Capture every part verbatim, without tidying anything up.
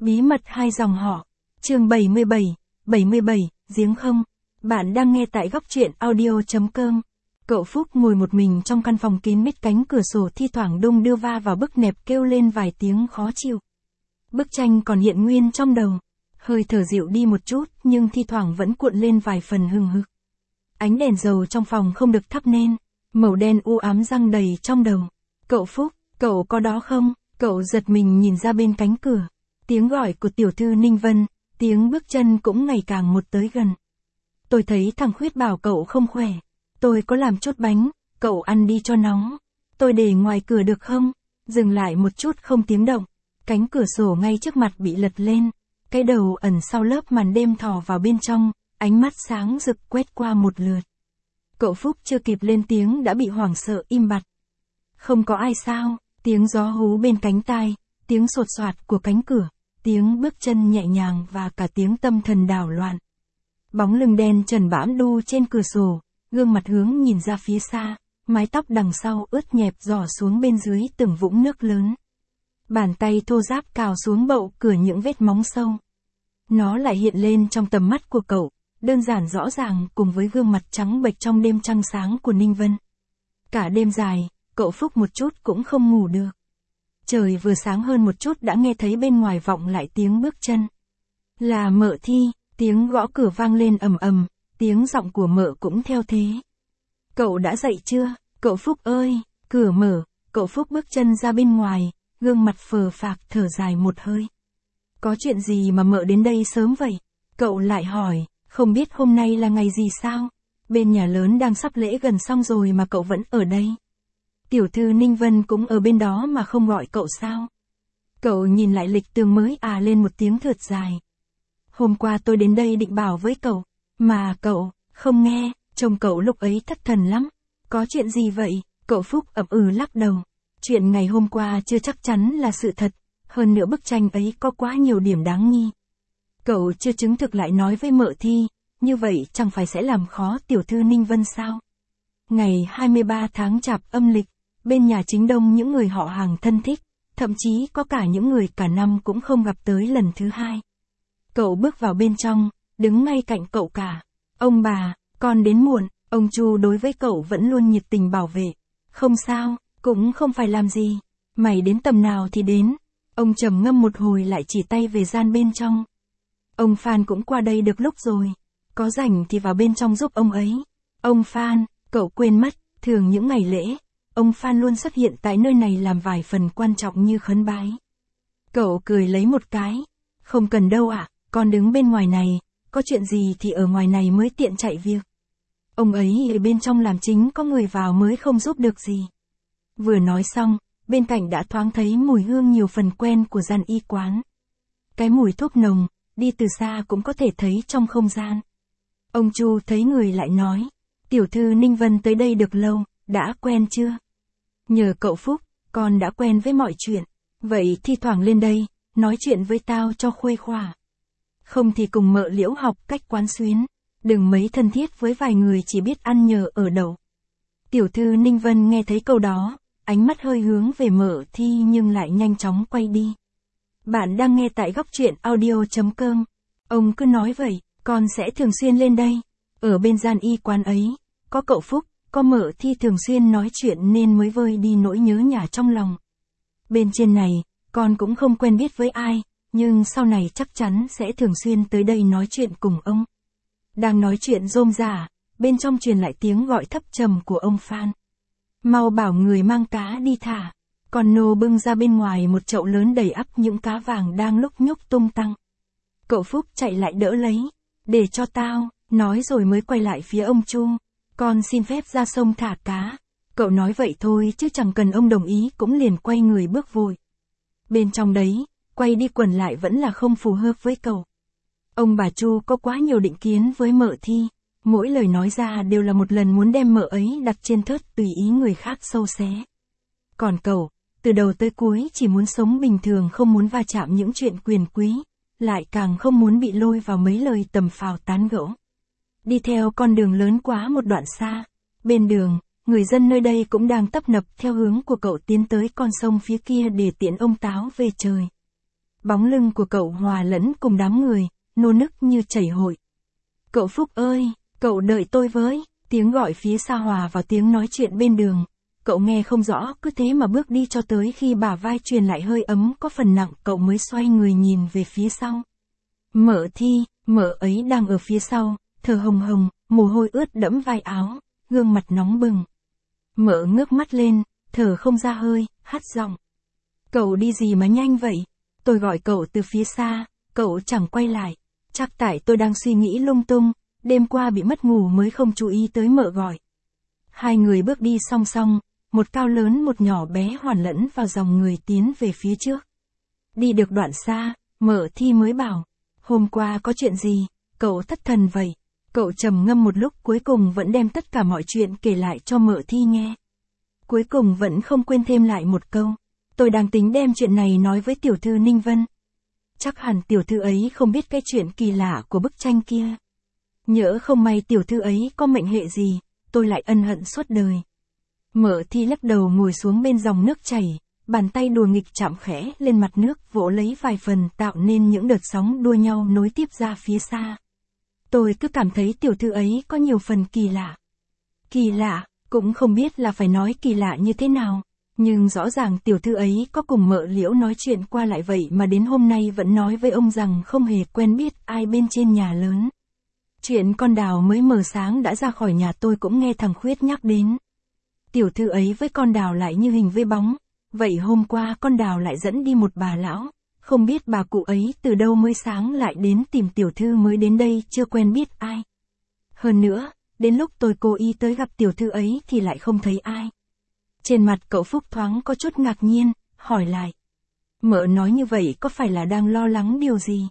Bí mật hai dòng họ. Chương bảy mươi bảy, bảy mươi bảy, giếng không. Bạn đang nghe tại góc truyện audio.com. Cậu Phúc ngồi một mình trong căn phòng kín mít, cánh cửa sổ thi thoảng đung đưa va vào bức nẹp kêu lên vài tiếng khó chịu. Bức tranh còn hiện nguyên trong đầu. Hơi thở dịu đi một chút nhưng thi thoảng vẫn cuộn lên vài phần hừng hực. Ánh đèn dầu trong phòng không được thắp nên, màu đen u ám giăng đầy trong đầu. Cậu Phúc, cậu có đó không? Cậu giật mình nhìn ra bên cánh cửa. Tiếng gọi của tiểu thư Ninh Vân, tiếng bước chân cũng ngày càng một tới gần. Tôi thấy thằng Khuyết bảo cậu không khỏe. Tôi có làm chút bánh, cậu ăn đi cho nóng. Tôi để ngoài cửa được không? Dừng lại một chút không tiếng động. Cánh cửa sổ ngay trước mặt bị lật lên. Cái đầu ẩn sau lớp màn đêm thò vào bên trong, ánh mắt sáng rực quét qua một lượt. Cậu Phúc chưa kịp lên tiếng đã bị hoảng sợ im bặt. Không có ai sao? Tiếng gió hú bên cánh tai, tiếng sột soạt của cánh cửa, tiếng bước chân nhẹ nhàng và cả tiếng tâm thần đảo loạn. Bóng lưng đen trần bãm đu trên cửa sổ, gương mặt hướng nhìn ra phía xa, mái tóc đằng sau ướt nhẹp rỏ xuống bên dưới từng vũng nước lớn. Bàn tay thô ráp cào xuống bậu cửa những vết móng sâu. Nó lại hiện lên trong tầm mắt của cậu, đơn giản rõ ràng cùng với gương mặt trắng bệch trong đêm trăng sáng của Ninh Vân. Cả đêm dài, cậu Phúc một chút cũng không ngủ được. Trời vừa sáng hơn một chút đã nghe thấy bên ngoài vọng lại tiếng bước chân. Là Mợ Thi, tiếng gõ cửa vang lên ầm ầm, tiếng giọng của Mợ cũng theo thế. Cậu đã dậy chưa, cậu Phúc ơi, cửa mở, cậu Phúc bước chân ra bên ngoài, gương mặt phờ phạc thở dài một hơi. Có chuyện gì mà Mợ đến đây sớm vậy? Cậu lại hỏi, không biết hôm nay là ngày gì sao? Bên nhà lớn đang sắp lễ gần xong rồi mà cậu vẫn ở đây. Tiểu thư Ninh Vân cũng ở bên đó mà không gọi cậu sao? Cậu nhìn lại lịch tường mới à lên một tiếng thượt dài. Hôm qua tôi đến đây định bảo với cậu, mà cậu, không nghe, trông cậu lúc ấy thất thần lắm. Có chuyện gì vậy? Cậu Phúc ậm ừ lắc đầu. Chuyện ngày hôm qua chưa chắc chắn là sự thật, hơn nữa bức tranh ấy có quá nhiều điểm đáng nghi. Cậu chưa chứng thực lại nói với Mợ Thi, như vậy chẳng phải sẽ làm khó tiểu thư Ninh Vân sao? Ngày hai mươi ba tháng Chạp âm lịch, bên nhà chính đông những người họ hàng thân thích, thậm chí có cả những người cả năm cũng không gặp tới lần thứ hai. Cậu bước vào bên trong, đứng ngay cạnh cậu cả. Ông bà, con đến muộn, ông Chu đối với cậu vẫn luôn nhiệt tình bảo vệ. Không sao, cũng không phải làm gì. Mày đến tầm nào thì đến. Ông trầm ngâm một hồi lại chỉ tay về gian bên trong. Ông Phan cũng qua đây được lúc rồi. Có rảnh thì vào bên trong giúp ông ấy. Ông Phan, cậu quên mất, thường những ngày lễ, ông Phan luôn xuất hiện tại nơi này làm vài phần quan trọng như khấn bái. Cậu cười lấy một cái. Không cần đâu ạ, à, con đứng bên ngoài này, có chuyện gì thì ở ngoài này mới tiện chạy việc. Ông ấy ở bên trong làm chính có người vào mới không giúp được gì. Vừa nói xong, bên cạnh đã thoáng thấy mùi hương nhiều phần quen của gian y quán. Cái mùi thuốc nồng, đi từ xa cũng có thể thấy trong không gian. Ông Chu thấy người lại nói, tiểu thư Ninh Vân tới đây được lâu, đã quen chưa? Nhờ cậu Phúc, con đã quen với mọi chuyện, vậy thi thoảng lên đây, nói chuyện với tao cho khuây khỏa. Không thì cùng Mợ Liễu học cách quán xuyến, đừng mấy thân thiết với vài người chỉ biết ăn nhờ ở đậu. Tiểu thư Ninh Vân nghe thấy câu đó, ánh mắt hơi hướng về Mợ Thi nhưng lại nhanh chóng quay đi. Bạn đang nghe tại góc truyện audio.com. Ông cứ nói vậy, con sẽ thường xuyên lên đây. Ở bên gian y quán ấy, có cậu Phúc, có Mợ Thi thường xuyên nói chuyện nên mới vơi đi nỗi nhớ nhà trong lòng. Bên trên này, con cũng không quen biết với ai, nhưng sau này chắc chắn sẽ thường xuyên tới đây nói chuyện cùng ông. Đang nói chuyện rôm rả, bên trong truyền lại tiếng gọi thấp trầm của ông Phan. Mau bảo người mang cá đi thả. Con nô bưng ra bên ngoài một chậu lớn đầy ắp những cá vàng đang lúc nhúc tung tăng. Cậu Phúc chạy lại đỡ lấy. Để cho tao, nói rồi mới quay lại phía ông Chu. Con xin phép ra sông thả cá. Cậu nói vậy thôi chứ chẳng cần ông đồng ý cũng liền quay người bước vội. Bên trong đấy, quay đi quẩn lại vẫn là không phù hợp với cậu. Ông bà Chu có quá nhiều định kiến với Mợ Thi. Mỗi lời nói ra đều là một lần muốn đem Mợ ấy đặt trên thớt tùy ý người khác sâu xé. Còn cậu, từ đầu tới cuối chỉ muốn sống bình thường, không muốn va chạm những chuyện quyền quý, lại càng không muốn bị lôi vào mấy lời tầm phào tán gẫu. Đi theo con đường lớn quá một đoạn xa, bên đường, người dân nơi đây cũng đang tấp nập theo hướng của cậu tiến tới con sông phía kia để tiễn ông Táo về trời. Bóng lưng của cậu hòa lẫn cùng đám người, nô nức như chảy hội. Cậu Phúc ơi, cậu đợi tôi với, tiếng gọi phía xa hòa vào tiếng nói chuyện bên đường. Cậu nghe không rõ, cứ thế mà bước đi cho tới khi bả vai truyền lại hơi ấm có phần nặng, cậu mới xoay người nhìn về phía sau. Mợ Thi, mợ ấy đang ở phía sau, thở hồng hồng, mồ hôi ướt đẫm vai áo, gương mặt nóng bừng. Mợ ngước mắt lên, thở không ra hơi, hắt giọng. Cậu đi gì mà nhanh vậy? Tôi gọi cậu từ phía xa, cậu chẳng quay lại. Chắc tại tôi đang suy nghĩ lung tung, đêm qua bị mất ngủ mới không chú ý tới mợ gọi. Hai người bước đi song song, một cao lớn một nhỏ bé hoàn lẫn vào dòng người tiến về phía trước. Đi được đoạn xa, mợ Thi mới bảo, hôm qua có chuyện gì, cậu thất thần vậy. Cậu trầm ngâm một lúc cuối cùng vẫn đem tất cả mọi chuyện kể lại cho mợ Thi nghe. Cuối cùng vẫn không quên thêm lại một câu. Tôi đang tính đem chuyện này nói với tiểu thư Ninh Vân. Chắc hẳn tiểu thư ấy không biết cái chuyện kỳ lạ của bức tranh kia. Nhỡ không may tiểu thư ấy có mệnh hệ gì, tôi lại ân hận suốt đời. Mợ Thi lắc đầu ngồi xuống bên dòng nước chảy, bàn tay đùa nghịch chạm khẽ lên mặt nước vỗ lấy vài phần tạo nên những đợt sóng đua nhau nối tiếp ra phía xa. Tôi cứ cảm thấy tiểu thư ấy có nhiều phần kỳ lạ. Kỳ lạ, cũng không biết là phải nói kỳ lạ như thế nào. Nhưng rõ ràng tiểu thư ấy có cùng mợ Liễu nói chuyện qua lại vậy mà đến hôm nay vẫn nói với ông rằng không hề quen biết ai bên trên nhà lớn. Chuyện con Đào mới mờ sáng đã ra khỏi nhà tôi cũng nghe thằng Khuyết nhắc đến. Tiểu thư ấy với con Đào lại như hình với bóng. Vậy hôm qua con Đào lại dẫn đi một bà lão. Không biết bà cụ ấy từ đâu mới sáng lại đến tìm tiểu thư mới đến đây chưa quen biết ai. Hơn nữa, đến lúc tôi cố ý tới gặp tiểu thư ấy thì lại không thấy ai. Trên mặt cậu Phúc thoáng có chút ngạc nhiên, hỏi lại. Mợ nói như vậy có phải là đang lo lắng điều gì?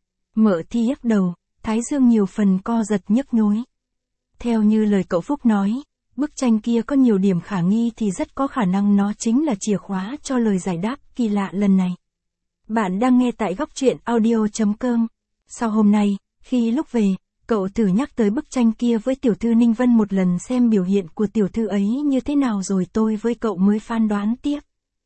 Mợ Thi nhấc đầu, thái dương nhiều phần co giật nhức nhối. Theo như lời cậu Phúc nói, bức tranh kia có nhiều điểm khả nghi thì rất có khả năng nó chính là chìa khóa cho lời giải đáp kỳ lạ lần này. Bạn đang nghe tại góc truyện audio chấm com. Sau hôm nay, khi lúc về, cậu thử nhắc tới bức tranh kia với tiểu thư Ninh Vân một lần xem biểu hiện của tiểu thư ấy như thế nào rồi tôi với cậu mới phán đoán tiếp.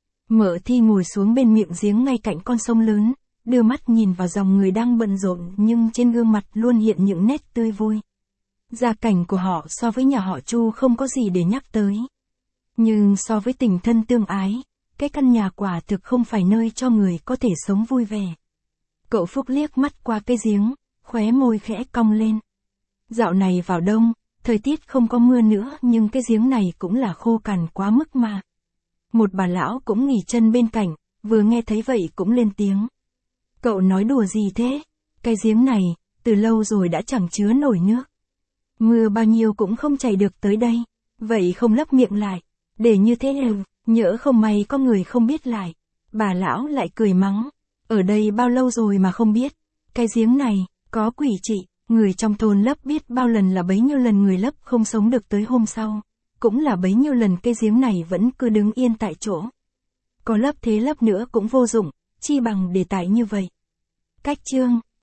Mợ Thi ngồi xuống bên miệng giếng ngay cạnh con sông lớn, đưa mắt nhìn vào dòng người đang bận rộn nhưng trên gương mặt luôn hiện những nét tươi vui. Gia cảnh của họ so với nhà họ Chu không có gì để nhắc tới. Nhưng so với tình thân tương ái, cái căn nhà quả thực không phải nơi cho người có thể sống vui vẻ. Cậu Phúc liếc mắt qua cái giếng, khóe môi khẽ cong lên. Dạo này vào đông, thời tiết không có mưa nữa nhưng cái giếng này cũng là khô cằn quá mức mà. Một bà lão cũng nghỉ chân bên cạnh, vừa nghe thấy vậy cũng lên tiếng. Cậu nói đùa gì thế? Cái giếng này, từ lâu rồi đã chẳng chứa nổi nước. Mưa bao nhiêu cũng không chảy được tới đây, vậy không lấp miệng lại, để như thế đều, nhỡ không may có người không biết lại. Bà lão lại cười mắng, ở đây bao lâu rồi mà không biết, cái giếng này, có quỷ trị, người trong thôn lấp biết bao lần là bấy nhiêu lần người lấp không sống được tới hôm sau, cũng là bấy nhiêu lần cái giếng này vẫn cứ đứng yên tại chỗ. Có lấp thế lấp nữa cũng vô dụng, chi bằng để tại như vậy. Cách chương